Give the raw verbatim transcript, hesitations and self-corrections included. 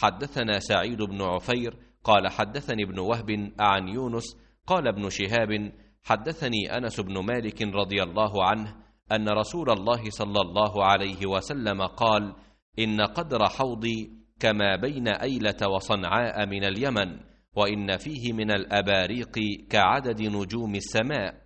حدثنا سعيد بن عفير قال حدثني ابن وهب عن يونس قال ابن شهاب حدثني أنس بن مالك رضي الله عنه أن رسول الله صلى الله عليه وسلم قال: إن قدر حوضي كما بين أيلة وصنعاء من اليمن، وإن فيه من الأباريق كعدد نجوم السماء،